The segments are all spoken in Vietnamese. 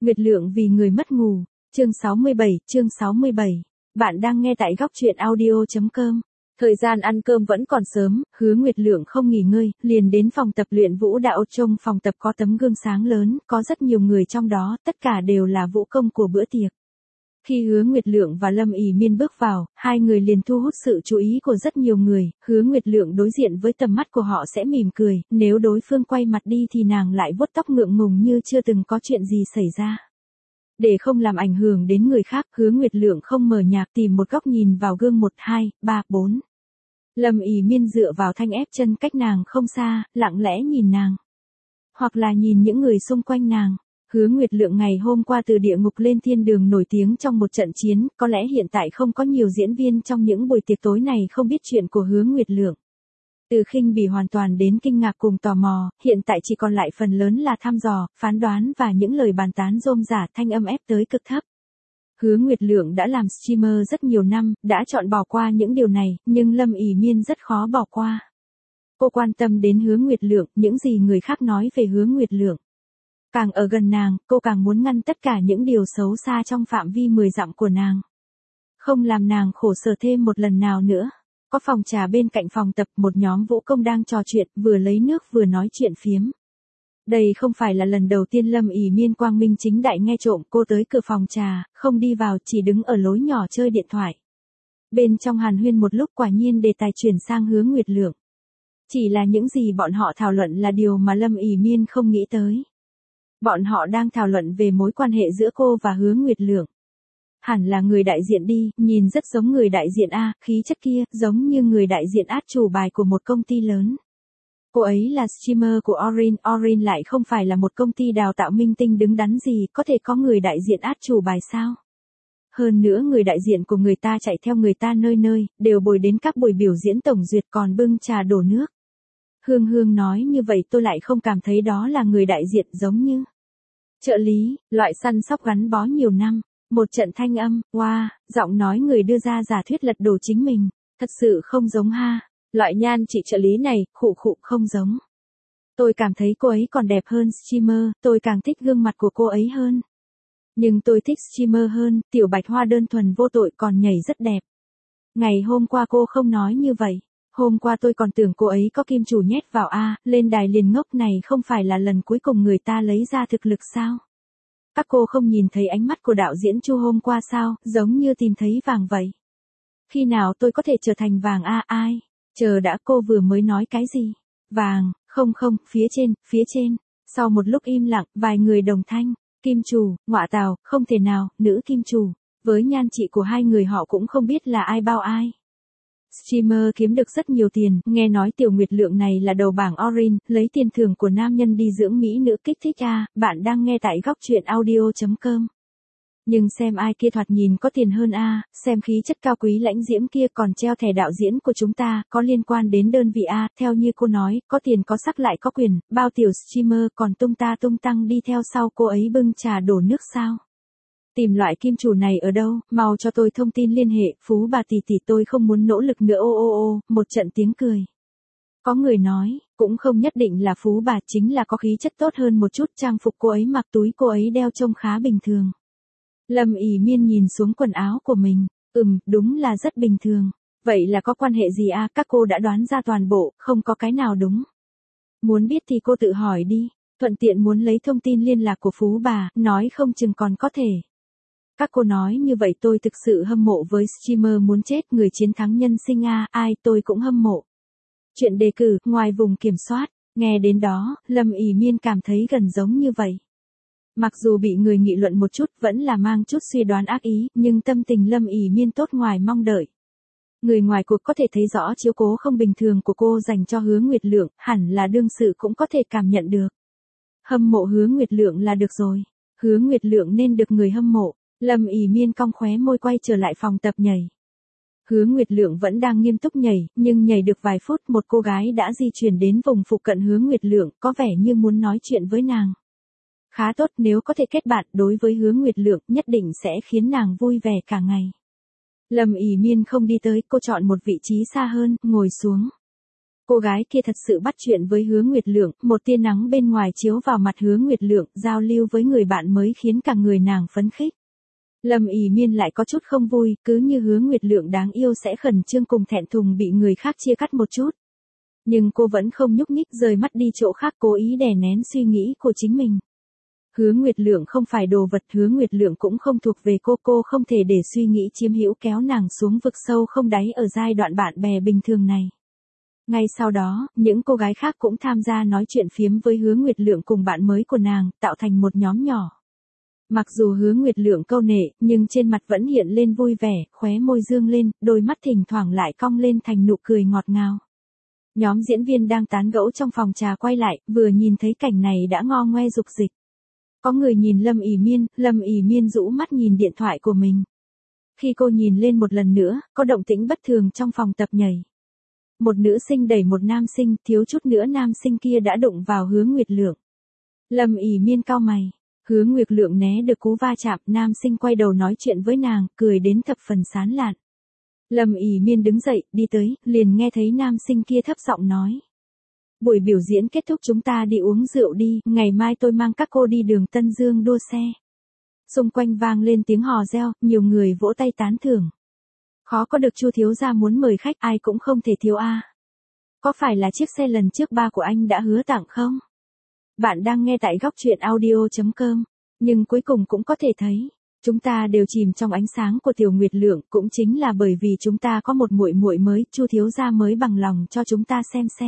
Nguyệt Lượng vì người mất ngủ, chương 67. Bạn đang nghe tại góc truyện audio.com. Thời gian ăn cơm vẫn còn sớm, Hứa Nguyệt Lượng không nghỉ ngơi, liền đến phòng tập luyện vũ đạo. Trong phòng tập có tấm gương sáng lớn, có rất nhiều người trong đó, tất cả đều là vũ công của bữa tiệc. Khi Hứa Nguyệt Lượng và Lâm ỉ Miên bước vào, hai người liền thu hút sự chú ý của rất nhiều người. Hứa Nguyệt Lượng đối diện với tầm mắt của họ sẽ mỉm cười, nếu đối phương quay mặt đi thì nàng lại vuốt tóc ngượng ngùng như chưa từng có chuyện gì xảy ra. Để không làm ảnh hưởng đến người khác, Hứa Nguyệt Lượng không mờ nhạt tìm một góc nhìn vào gương 1, 2, 3, 4. Lâm ỉ Miên dựa vào thanh ép chân cách nàng không xa, lặng lẽ nhìn nàng. Hoặc là nhìn những người xung quanh nàng. Hứa Nguyệt Lượng ngày hôm qua từ địa ngục lên thiên đường nổi tiếng trong một trận chiến, có lẽ hiện tại không có nhiều diễn viên trong những buổi tiệc tối này không biết chuyện của Hứa Nguyệt Lượng. Từ khinh bỉ hoàn toàn đến kinh ngạc cùng tò mò, hiện tại chỉ còn lại phần lớn là thăm dò, phán đoán và những lời bàn tán rôm rả thanh âm ép tới cực thấp. Hứa Nguyệt Lượng đã làm streamer rất nhiều năm, đã chọn bỏ qua những điều này, nhưng Lâm ỉ Miên rất khó bỏ qua. Cô quan tâm đến Hứa Nguyệt Lượng, những gì người khác nói về Hứa Nguyệt Lượng. Càng ở gần nàng, cô càng muốn ngăn tất cả những điều xấu xa trong phạm vi 10 dặm của nàng. Không làm nàng khổ sở thêm một lần nào nữa. Có phòng trà bên cạnh phòng tập, một nhóm vũ công đang trò chuyện, vừa lấy nước vừa nói chuyện phiếm. Đây không phải là lần đầu tiên Lâm ỉ Miên quang minh chính đại nghe trộm. Cô tới cửa phòng trà, không đi vào, chỉ đứng ở lối nhỏ chơi điện thoại. Bên trong hàn huyên một lúc, quả nhiên đề tài chuyển sang Hứa Nguyệt Lượng. Chỉ là những gì bọn họ thảo luận là điều mà Lâm ỉ Miên không nghĩ tới. Bọn họ đang thảo luận về mối quan hệ giữa cô và Hứa Nguyệt Lượng. Hẳn là người đại diện đi, nhìn rất giống người đại diện A, khí chất kia, giống như người đại diện át chủ bài của một công ty lớn. Cô ấy là streamer của Orin, Orin lại không phải là một công ty đào tạo minh tinh đứng đắn gì, có thể có người đại diện át chủ bài sao? Hơn nữa người đại diện của người ta chạy theo người ta nơi nơi, đều bồi đến các buổi biểu diễn tổng duyệt còn bưng trà đổ nước. Hương Hương nói như vậy tôi lại không cảm thấy đó là người đại diện giống như trợ lý, loại săn sóc gắn bó nhiều năm. Một trận thanh âm, wow, giọng nói người đưa ra giả thuyết lật đổ chính mình, thật sự không giống ha, loại nhan chị trợ lý này, khụ không giống. Tôi cảm thấy cô ấy còn đẹp hơn streamer, tôi càng thích gương mặt của cô ấy hơn. Nhưng tôi thích streamer hơn, tiểu bạch hoa đơn thuần vô tội còn nhảy rất đẹp. Ngày hôm qua cô không nói như vậy, hôm qua tôi còn tưởng cô ấy có kim chủ nhét vào A, lên đài liền ngốc này không phải là lần cuối cùng người ta lấy ra thực lực sao? Các cô không nhìn thấy ánh mắt của đạo diễn Chu hôm qua sao, giống như tìm thấy vàng vậy. Khi nào tôi có thể trở thành vàng A ai? Chờ đã, cô vừa mới nói cái gì? Vàng, không, phía trên. Sau một lúc im lặng, vài người đồng thanh. Kim chủ, ngọa tào, không thể nào, nữ kim chủ. Với nhan trị của hai người họ cũng không biết là ai bao ai. Streamer kiếm được rất nhiều tiền, nghe nói Tiểu Nguyệt Lượng này là đầu bảng Orin, lấy tiền thưởng của nam nhân đi dưỡng mỹ nữ kích thích A, bạn đang nghe tại góc truyện audio.com. Nhưng xem ai kia thoạt nhìn có tiền hơn A, xem khí chất cao quý lãnh diễm kia còn treo thẻ đạo diễn của chúng ta, có liên quan đến đơn vị A, theo như cô nói, có tiền có sắc lại có quyền, bao tiểu streamer còn tung tăng đi theo sau cô ấy bưng trà đổ nước sao. Tìm loại kim chủ này ở đâu, mau cho tôi thông tin liên hệ, phú bà tỷ tôi không muốn nỗ lực nữa một trận tiếng cười. Có người nói, cũng không nhất định là phú bà, chính là có khí chất tốt hơn một chút, trang phục cô ấy mặc túi cô ấy đeo trông khá bình thường. Lâm ỉ Miên nhìn xuống quần áo của mình, đúng là rất bình thường. Vậy là có quan hệ gì à, các cô đã đoán ra toàn bộ, không có cái nào đúng. Muốn biết thì cô tự hỏi đi, thuận tiện muốn lấy thông tin liên lạc của phú bà, nói không chừng còn có thể. Các cô nói như vậy tôi thực sự hâm mộ với streamer muốn chết, người chiến thắng nhân sinh A, ai tôi cũng hâm mộ. Chuyện đề cử, ngoài vùng kiểm soát, nghe đến đó, Lâm ỉ Miên cảm thấy gần giống như vậy. Mặc dù bị người nghị luận một chút vẫn là mang chút suy đoán ác ý, nhưng tâm tình Lâm ỉ Miên tốt ngoài mong đợi. Người ngoài cuộc có thể thấy rõ chiếu cố không bình thường của cô dành cho Hứa Nguyệt Lượng, hẳn là đương sự cũng có thể cảm nhận được. Hâm mộ Hứa Nguyệt Lượng là được rồi, Hứa Nguyệt Lượng nên được người hâm mộ. Lâm ỉ Miên cong khóe môi quay trở lại phòng tập nhảy. Hứa Nguyệt Lượng vẫn đang nghiêm túc nhảy, nhưng nhảy được vài phút một cô gái đã di chuyển đến vùng phụ cận Hứa Nguyệt Lượng, có vẻ như muốn nói chuyện với nàng. Khá tốt, nếu có thể kết bạn đối với Hứa Nguyệt Lượng nhất định sẽ khiến nàng vui vẻ cả ngày. Lâm ỉ Miên không đi tới, cô chọn một vị trí xa hơn, ngồi xuống. Cô gái kia thật sự bắt chuyện với Hứa Nguyệt Lượng, một tia nắng bên ngoài chiếu vào mặt Hứa Nguyệt Lượng, giao lưu với người bạn mới khiến cả người nàng phấn khích. Lâm ỉ miên lại có chút không vui, cứ như Hứa Nguyệt Lượng đáng yêu sẽ khẩn trương cùng thẹn thùng bị người khác chia cắt một chút. Nhưng cô vẫn không nhúc nhích, rời mắt đi chỗ khác, cố ý đè nén suy nghĩ của chính mình. Hứa Nguyệt Lượng không phải đồ vật, Hứa Nguyệt Lượng cũng không thuộc về cô không thể để suy nghĩ chiếm hữu kéo nàng xuống vực sâu không đáy ở giai đoạn bạn bè bình thường này. Ngay sau đó, những cô gái khác cũng tham gia nói chuyện phiếm với Hứa Nguyệt Lượng cùng bạn mới của nàng, tạo thành một nhóm nhỏ. Mặc dù Hứa Nguyệt Lượng câu nệ, nhưng trên mặt vẫn hiện lên vui vẻ, khóe môi dương lên, đôi mắt thỉnh thoảng lại cong lên thành nụ cười ngọt ngào. Nhóm diễn viên đang tán gẫu trong phòng trà quay lại, vừa nhìn thấy cảnh này đã ngo ngoe dục dịch. Có người nhìn Lâm ỉ miên rũ mắt nhìn điện thoại của mình. Khi cô nhìn lên một lần nữa, có động tĩnh bất thường trong phòng tập nhảy. Một nữ sinh đẩy một nam sinh, thiếu chút nữa nam sinh kia đã đụng vào Hứa Nguyệt Lượng. Lâm ỉ miên cau mày. Hứa Nguyệt Lượng né được cú va chạm, nam sinh quay đầu nói chuyện với nàng, cười đến thập phần sán lạn. Lâm ỉ miên đứng dậy, đi tới, liền nghe thấy nam sinh kia thấp giọng nói. Buổi biểu diễn kết thúc chúng ta đi uống rượu đi, ngày mai tôi mang các cô đi đường Tân Dương đua xe. Xung quanh vang lên tiếng hò reo, nhiều người vỗ tay tán thưởng. Khó có được Chu thiếu gia muốn mời khách, ai cũng không thể thiếu a. Có phải là chiếc xe lần trước ba của anh đã hứa tặng không? Bạn đang nghe tại góc truyện audio.com, nhưng cuối cùng cũng có thể thấy, chúng ta đều chìm trong ánh sáng của Tiểu Nguyệt Lượng, cũng chính là bởi vì chúng ta có một muội muội mới, Chu thiếu gia mới bằng lòng cho chúng ta xem xe.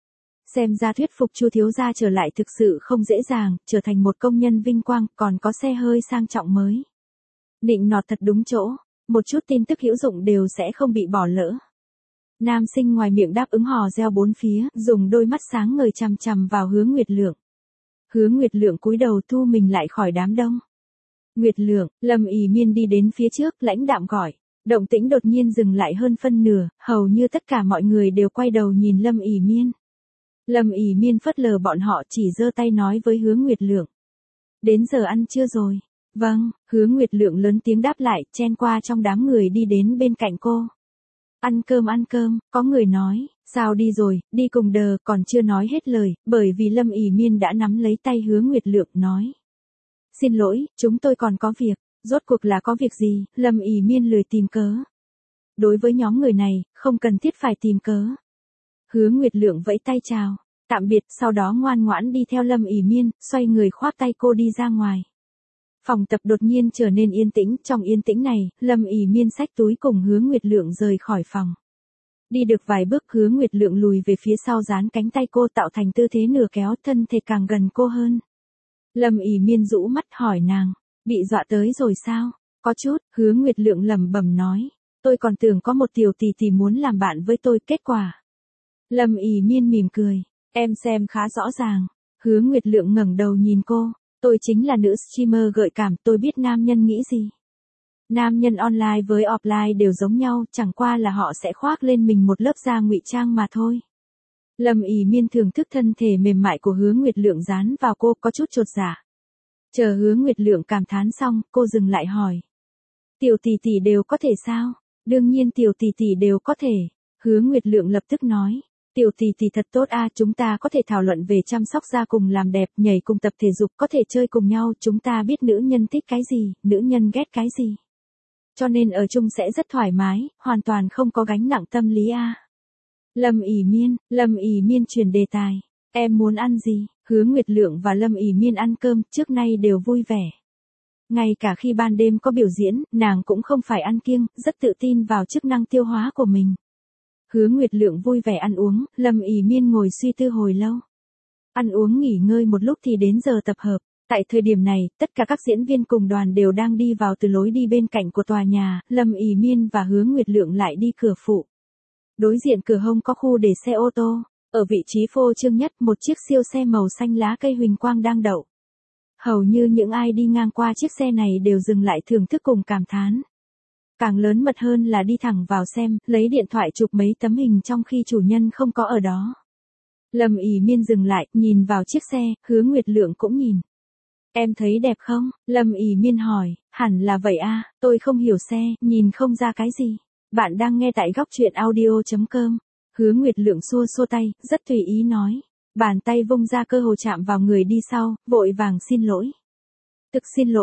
Xem ra thuyết phục Chu thiếu gia trở lại thực sự không dễ dàng, trở thành một công nhân vinh quang, còn có xe hơi sang trọng mới. Nịnh nọt thật đúng chỗ, một chút tin tức hữu dụng đều sẽ không bị bỏ lỡ. Nam sinh ngoài miệng đáp ứng hò reo bốn phía, dùng đôi mắt sáng ngời chằm chằm vào Hứa Nguyệt Lượng. Hứa Nguyệt Lượng cúi đầu thu mình lại khỏi đám đông. Nguyệt Lượng, Lâm ỉ miên đi đến phía trước, lãnh đạm gọi. Động tĩnh đột nhiên dừng lại hơn phân nửa, hầu như tất cả mọi người đều quay đầu nhìn Lâm ỉ miên. Lâm ỉ miên phớt lờ bọn họ, chỉ giơ tay nói với Hứa Nguyệt Lượng. Đến giờ ăn trưa rồi. Vâng, Hứa Nguyệt Lượng lớn tiếng đáp lại, chen qua trong đám người đi đến bên cạnh cô. Ăn cơm, có người nói, sao đi rồi, đi cùng đờ, còn chưa nói hết lời, bởi vì Lâm ỉ miên đã nắm lấy tay Hứa Nguyệt Lượng nói. Xin lỗi, chúng tôi còn có việc, rốt cuộc là có việc gì, Lâm ỉ miên lười tìm cớ. Đối với nhóm người này, không cần thiết phải tìm cớ. Hứa Nguyệt Lượng vẫy tay chào, tạm biệt, sau đó ngoan ngoãn đi theo Lâm ỉ miên, xoay người khoác tay cô đi ra ngoài. Phòng tập đột nhiên trở nên yên tĩnh, trong yên tĩnh này, Lâm ỉ miên xách túi cùng Hứa Nguyệt Lượng rời khỏi phòng. Đi được vài bước, Hứa Nguyệt Lượng lùi về phía sau, dán cánh tay cô tạo thành tư thế nửa kéo, thân thể càng gần cô hơn. Lâm ỉ miên rũ mắt hỏi nàng, bị dọa tới rồi sao? Có chút, Hứa Nguyệt Lượng lẩm bẩm nói, tôi còn tưởng có một tiểu tỷ tỷ muốn làm bạn với tôi, kết quả. Lâm ỉ miên mỉm cười, em xem khá rõ ràng. Hứa Nguyệt Lượng ngẩng đầu nhìn cô, tôi chính là nữ streamer gợi cảm, tôi biết nam nhân nghĩ gì. Nam nhân online với offline đều giống nhau, chẳng qua là họ sẽ khoác lên mình một lớp da ngụy trang mà thôi. Lâm ỉ miên thưởng thức thân thể mềm mại của Hứa Nguyệt Lượng dán vào cô, có chút chột dạ. Chờ Hứa Nguyệt Lượng cảm thán xong, cô dừng lại hỏi. Tiểu tỷ tỷ đều có thể sao? Đương nhiên tiểu tỷ tỷ đều có thể. Hứa Nguyệt Lượng lập tức nói. Tiểu tỷ tỷ thật tốt a, chúng ta có thể thảo luận về chăm sóc da cùng làm đẹp, nhảy cùng tập thể dục, có thể chơi cùng nhau, chúng ta biết nữ nhân thích cái gì, nữ nhân ghét cái gì. Cho nên ở chung sẽ rất thoải mái, hoàn toàn không có gánh nặng tâm lý a. Lâm ỉ miên chuyển đề tài. Em muốn ăn gì? Hứa Nguyệt Lượng và Lâm ỉ miên ăn cơm, trước nay đều vui vẻ. Ngay cả khi ban đêm có biểu diễn, nàng cũng không phải ăn kiêng, rất tự tin vào chức năng tiêu hóa của mình. Hứa Nguyệt Lượng vui vẻ ăn uống, Lâm ỉ miên ngồi suy tư hồi lâu. Ăn uống nghỉ ngơi một lúc thì đến giờ tập hợp. Tại thời điểm này, tất cả các diễn viên cùng đoàn đều đang đi vào từ lối đi bên cạnh của tòa nhà, Lâm ỉ miên và Hứa Nguyệt Lượng lại đi cửa phụ. Đối diện cửa hông có khu để xe ô tô, ở vị trí phô trương nhất, một chiếc siêu xe màu xanh lá cây huỳnh quang đang đậu. Hầu như những ai đi ngang qua chiếc xe này đều dừng lại thưởng thức cùng cảm thán. Càng lớn mật hơn là đi thẳng vào xem, lấy điện thoại chụp mấy tấm hình trong khi chủ nhân không có ở đó. Lâm ỉ miên dừng lại, nhìn vào chiếc xe, Hứa Nguyệt Lượng cũng nhìn. Em thấy đẹp không? Lâm ỉ miên hỏi, hẳn là vậy a, tôi không hiểu xe, nhìn không ra cái gì. Bạn đang nghe tại góc truyện audio.com. Hứa Nguyệt Lượng xua xua tay, rất tùy ý nói. Bàn tay vung ra cơ hồ chạm vào người đi sau, vội vàng xin lỗi. Thực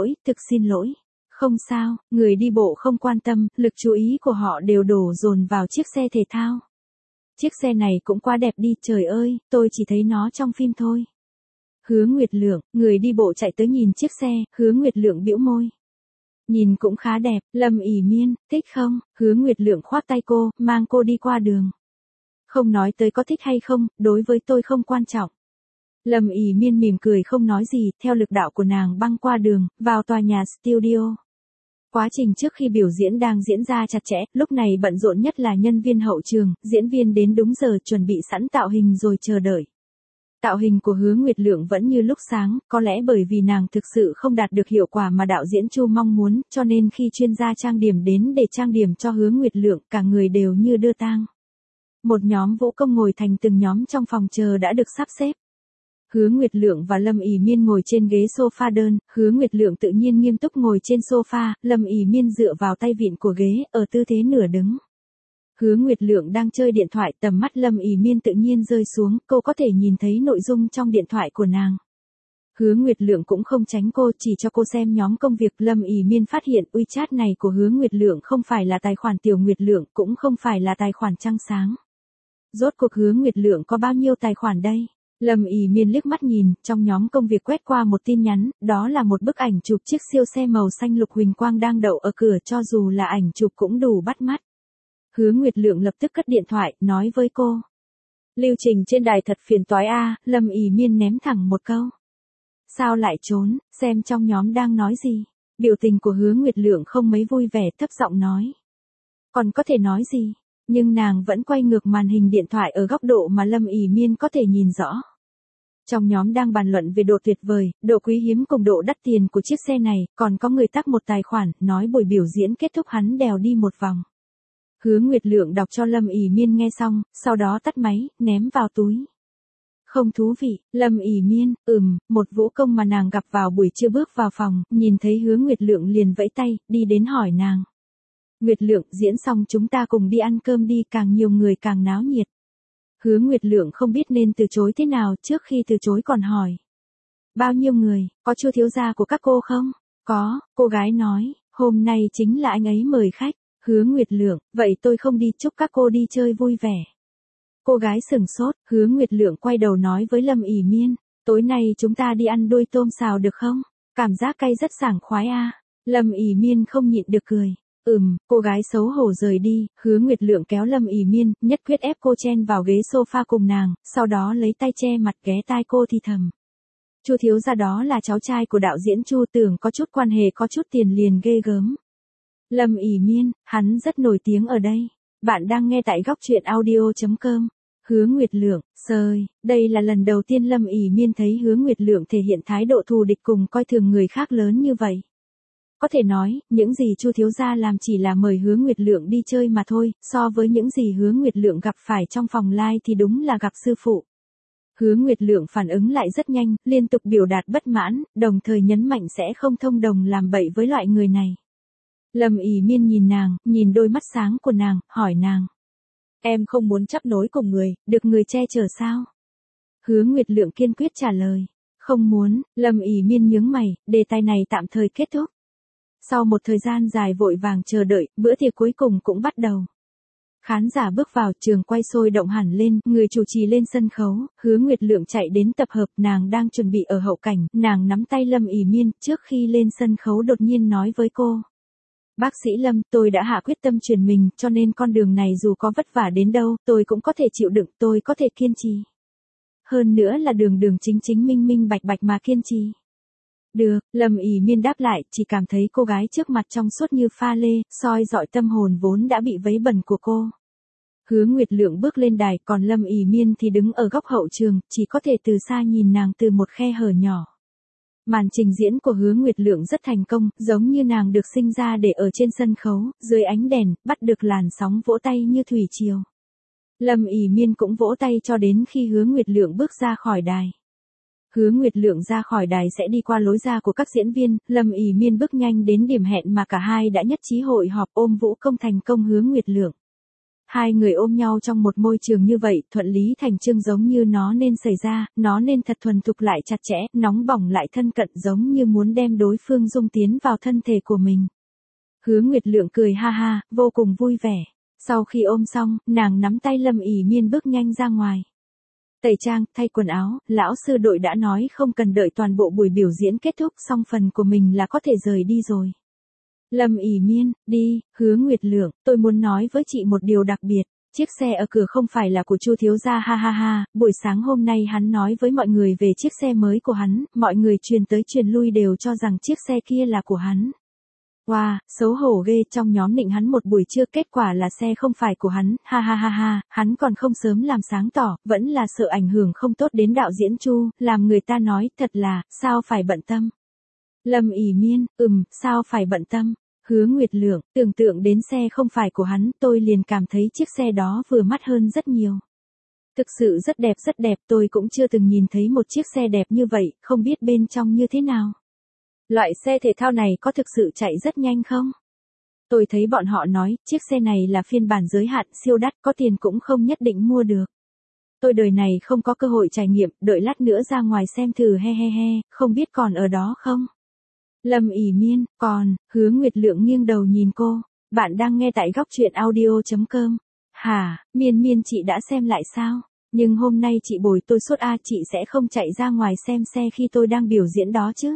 xin lỗi. Không sao, người đi bộ không quan tâm, lực chú ý của họ đều đổ dồn vào chiếc xe thể thao. Chiếc xe này cũng quá đẹp đi, trời ơi, tôi chỉ thấy nó trong phim thôi. Hứa Nguyệt Lượng, người đi bộ chạy tới nhìn chiếc xe, Hứa Nguyệt Lượng bĩu môi. Nhìn cũng khá đẹp, Lâm ỉ Miên, thích không? Hứa Nguyệt Lượng khoác tay cô, mang cô đi qua đường. Không nói tới có thích hay không, đối với tôi không quan trọng. Lâm ỉ Miên mỉm cười không nói gì, theo lực đạo của nàng băng qua đường, vào tòa nhà studio. Quá trình trước khi biểu diễn đang diễn ra chặt chẽ, lúc này bận rộn nhất là nhân viên hậu trường, diễn viên đến đúng giờ chuẩn bị sẵn tạo hình rồi chờ đợi. Tạo hình của Hứa Nguyệt Lượng vẫn như lúc sáng, có lẽ bởi vì nàng thực sự không đạt được hiệu quả mà đạo diễn Chu mong muốn, cho nên khi chuyên gia trang điểm đến để trang điểm cho Hứa Nguyệt Lượng, cả người đều như đưa tang. Một nhóm vũ công ngồi thành từng nhóm trong phòng chờ đã được sắp xếp. Hứa Nguyệt Lượng và Lâm ỉ Miên ngồi trên ghế sofa đơn, Hứa Nguyệt Lượng tự nhiên nghiêm túc ngồi trên sofa, Lâm ỉ Miên dựa vào tay vịn của ghế, ở tư thế nửa đứng. Hứa Nguyệt Lượng đang chơi điện thoại, tầm mắt Lâm ỉ Miên tự nhiên rơi xuống, cô có thể nhìn thấy nội dung trong điện thoại của nàng. Hứa Nguyệt Lượng cũng không tránh cô, chỉ cho cô xem nhóm công việc. Lâm ỉ Miên phát hiện WeChat này của Hứa Nguyệt Lượng không phải là tài khoản Tiểu Nguyệt Lượng, cũng không phải là tài khoản Trăng Sáng. Rốt cuộc Hứa Nguyệt Lượng có bao nhiêu tài khoản đây? Lâm ỉ Miên liếc mắt nhìn, trong nhóm công việc quét qua một tin nhắn, đó là một bức ảnh chụp chiếc siêu xe màu xanh lục huỳnh quang đang đậu ở cửa, cho dù là ảnh chụp cũng đủ bắt mắt. Hứa Nguyệt Lượng lập tức cất điện thoại, nói với cô. Lưu trình trên đài thật phiền toái a. Lâm ỉ Miên ném thẳng một câu. Sao lại trốn, xem trong nhóm đang nói gì. Biểu tình của Hứa Nguyệt Lượng không mấy vui vẻ, thấp giọng nói. Còn có thể nói gì, nhưng nàng vẫn quay ngược màn hình điện thoại ở góc độ mà Lâm ỉ Miên có thể nhìn rõ. Trong nhóm đang bàn luận về độ tuyệt vời, độ quý hiếm cùng độ đắt tiền của chiếc xe này, còn có người tag một tài khoản, nói buổi biểu diễn kết thúc hắn đèo đi một vòng. Hứa Nguyệt Lượng đọc cho Lâm ỉ Miên nghe xong, sau đó tắt máy, ném vào túi. Không thú vị. Lâm ỉ Miên, một vũ công mà nàng gặp vào buổi trưa bước vào phòng, nhìn thấy Hứa Nguyệt Lượng liền vẫy tay, đi đến hỏi nàng. Nguyệt Lượng, diễn xong chúng ta cùng đi ăn cơm đi, càng nhiều người càng náo nhiệt. Hứa Nguyệt Lượng không biết nên từ chối thế nào, trước khi từ chối còn hỏi. Bao nhiêu người, có Chu thiếu gia của các cô không? Có, cô gái nói, hôm nay chính là anh ấy mời khách. Hứa Nguyệt Lượng, vậy tôi không đi, chúc các cô đi chơi vui vẻ. Cô gái sửng sốt, Hứa Nguyệt Lượng quay đầu nói với Lâm ỉ Miên, tối nay chúng ta đi ăn đuôi tôm xào được không? Cảm giác cay rất sảng khoái a. Lâm ỉ Miên không nhịn được cười. Cô gái xấu hổ rời đi, Hứa Nguyệt Lượng kéo Lâm ỉ Miên, nhất quyết ép cô chen vào ghế sofa cùng nàng, sau đó lấy tay che mặt ghé tai cô thì thầm. Chu thiếu gia đó là cháu trai của đạo diễn Chu, tưởng có chút quan hệ có chút tiền liền ghê gớm. Lâm ỉ Miên, hắn rất nổi tiếng ở đây. Bạn đang nghe tại góc truyện audio.com. Hứa Nguyệt Lượng, đây là lần đầu tiên Lâm ỉ Miên thấy Hứa Nguyệt Lượng thể hiện thái độ thù địch cùng coi thường người khác lớn như vậy. Có thể nói, những gì Chu thiếu gia làm chỉ là mời Hứa Nguyệt Lượng đi chơi mà thôi, so với những gì Hứa Nguyệt Lượng gặp phải trong phòng live thì đúng là gặp sư phụ. Hứa Nguyệt Lượng phản ứng lại rất nhanh, liên tục biểu đạt bất mãn, đồng thời nhấn mạnh sẽ không thông đồng làm bậy với loại người này. Lâm ỉ Miên nhìn nàng, nhìn đôi mắt sáng của nàng, hỏi nàng. Em không muốn chấp nối cùng người, được người che chở sao? Hứa Nguyệt Lượng kiên quyết trả lời. Không muốn. Lâm ỉ Miên nhướng mày, đề tài này tạm thời kết thúc. Sau một thời gian dài vội vàng chờ đợi, bữa tiệc cuối cùng cũng bắt đầu. Khán giả bước vào, trường quay sôi động hẳn lên, người chủ trì lên sân khấu, Hứa Nguyệt Lượng chạy đến tập hợp, nàng đang chuẩn bị ở hậu cảnh, nàng nắm tay Lâm ỉ Miên, trước khi lên sân khấu đột nhiên nói với cô. Bác sĩ Lâm, tôi đã hạ quyết tâm chuyển mình, cho nên con đường này dù có vất vả đến đâu, tôi cũng có thể chịu đựng, tôi có thể kiên trì. Hơn nữa là đường chính minh bạch mà kiên trì. Được, Lâm ỉ Miên đáp lại, chỉ cảm thấy cô gái trước mặt trong suốt như pha lê, soi dọi tâm hồn vốn đã bị vấy bẩn của cô. Hứa Nguyệt Lượng bước lên đài, còn Lâm ỉ Miên thì đứng ở góc hậu trường, chỉ có thể từ xa nhìn nàng từ một khe hở nhỏ. Màn trình diễn của Hứa Nguyệt Lượng rất thành công, giống như nàng được sinh ra để ở trên sân khấu, dưới ánh đèn, bắt được làn sóng vỗ tay như thủy triều. Lâm ỉ Miên cũng vỗ tay cho đến khi Hứa Nguyệt Lượng bước ra khỏi đài. Hứa Nguyệt Lượng ra khỏi đài sẽ đi qua lối ra của các diễn viên, Lâm ỉ Miên bước nhanh đến điểm hẹn mà cả hai đã nhất trí hội họp, ôm vũ công thành công Hứa Nguyệt Lượng. Hai người ôm nhau trong một môi trường như vậy, thuận lý thành chương giống như nó nên xảy ra, nó nên thật thuần thục lại chặt chẽ, nóng bỏng lại thân cận giống như muốn đem đối phương dung tiến vào thân thể của mình. Hứa Nguyệt Lượng cười ha ha, vô cùng vui vẻ. Sau khi ôm xong, nàng nắm tay Lâm ỉ Miên bước nhanh ra ngoài. Tẩy trang, thay quần áo, lão sư đội đã nói không cần đợi toàn bộ buổi biểu diễn kết thúc xong phần của mình là có thể rời đi rồi. Lâm ỉ Miên, đi, Hứa Nguyệt Lượng, tôi muốn nói với chị một điều đặc biệt. Chiếc xe ở cửa không phải là của Chu thiếu gia ha ha ha, buổi sáng hôm nay hắn nói với mọi người về chiếc xe mới của hắn, mọi người truyền tới truyền lui đều cho rằng chiếc xe kia là của hắn. Wow, xấu hổ ghê, trong nhóm nịnh hắn một buổi trưa kết quả là xe không phải của hắn, ha ha ha ha, hắn còn không sớm làm sáng tỏ, vẫn là sợ ảnh hưởng không tốt đến đạo diễn Chu, làm người ta nói, thật là, sao phải bận tâm. Lâm ỉ Miên, sao phải bận tâm. Hứa Nguyệt Lượng, tưởng tượng đến xe không phải của hắn, tôi liền cảm thấy chiếc xe đó vừa mắt hơn rất nhiều. Thực sự rất đẹp, tôi cũng chưa từng nhìn thấy một chiếc xe đẹp như vậy, không biết bên trong như thế nào. Loại xe thể thao này có thực sự chạy rất nhanh không? Tôi thấy bọn họ nói, chiếc xe này là phiên bản giới hạn siêu đắt, có tiền cũng không nhất định mua được. Tôi đời này không có cơ hội trải nghiệm, đợi lát nữa ra ngoài xem thử he, không biết còn ở đó không? Lâm ỉ Miên, còn, Hứa Nguyệt Lượng nghiêng đầu nhìn cô, bạn đang nghe tại góc truyện audio.com. Hả, Miên chị đã xem lại sao? Nhưng hôm nay chị bồi tôi sốt chị sẽ không chạy ra ngoài xem xe khi tôi đang biểu diễn đó chứ.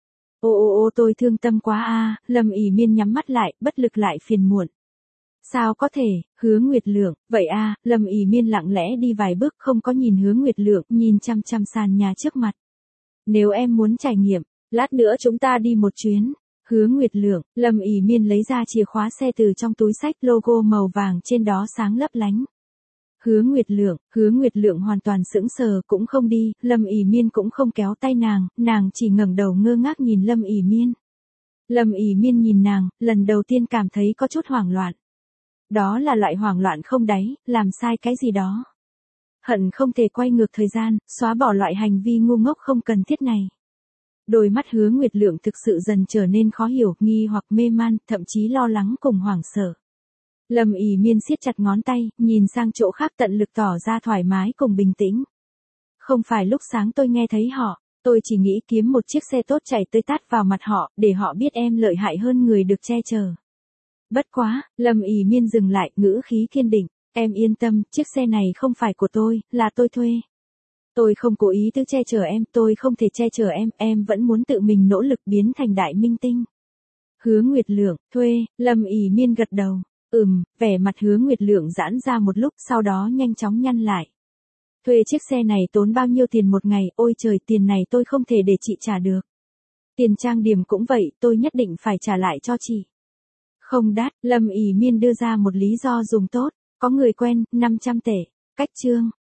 Ô tôi thương tâm quá Lâm ỉ Miên nhắm mắt lại, bất lực lại phiền muộn. Sao có thể, Hứa Nguyệt Lượng, vậy Lâm ỉ Miên lặng lẽ đi vài bước không có nhìn Hứa Nguyệt Lượng, nhìn chăm chăm sàn nhà trước mặt. Nếu em muốn trải nghiệm, lát nữa chúng ta đi một chuyến. Hứa Nguyệt Lượng, Lâm ỉ Miên lấy ra chìa khóa xe từ trong túi xách, logo màu vàng trên đó sáng lấp lánh. Hứa Nguyệt Lượng hoàn toàn sững sờ cũng không đi, Lâm ỉ Miên cũng không kéo tay nàng chỉ ngẩng đầu ngơ ngác nhìn Lâm ỉ Miên. Lâm ỉ Miên nhìn nàng, lần đầu tiên cảm thấy có chút hoảng loạn. Đó là loại hoảng loạn không đáy, làm sai cái gì đó. Hận không thể quay ngược thời gian, xóa bỏ loại hành vi ngu ngốc không cần thiết này. Đôi mắt Hứa Nguyệt Lượng thực sự dần trở nên khó hiểu, nghi hoặc mê man, thậm chí lo lắng cùng hoảng sợ. Lâm ỉ Miên siết chặt ngón tay, nhìn sang chỗ khác tận lực tỏ ra thoải mái cùng bình tĩnh. Không phải lúc sáng tôi nghe thấy họ, tôi chỉ nghĩ kiếm một chiếc xe tốt chạy tới tát vào mặt họ, để họ biết em lợi hại hơn người được che chở. Bất quá, Lâm ỉ Miên dừng lại, ngữ khí kiên định, em yên tâm, chiếc xe này không phải của tôi, là tôi thuê. Tôi không cố ý tự che chở em, tôi không thể che chở em vẫn muốn tự mình nỗ lực biến thành đại minh tinh. Hứa Nguyệt Lượng, thuê, Lâm ỉ Miên gật đầu. Vẻ mặt Hứa Nguyệt Lượng giãn ra một lúc, sau đó nhanh chóng nhăn lại. Thuê chiếc xe này tốn bao nhiêu tiền một ngày, ôi trời, tiền này tôi không thể để chị trả được. Tiền trang điểm cũng vậy, tôi nhất định phải trả lại cho chị. Không đắt, Lâm ỉ Miên đưa ra một lý do dùng tốt, có người quen, 500 tệ, cách chương.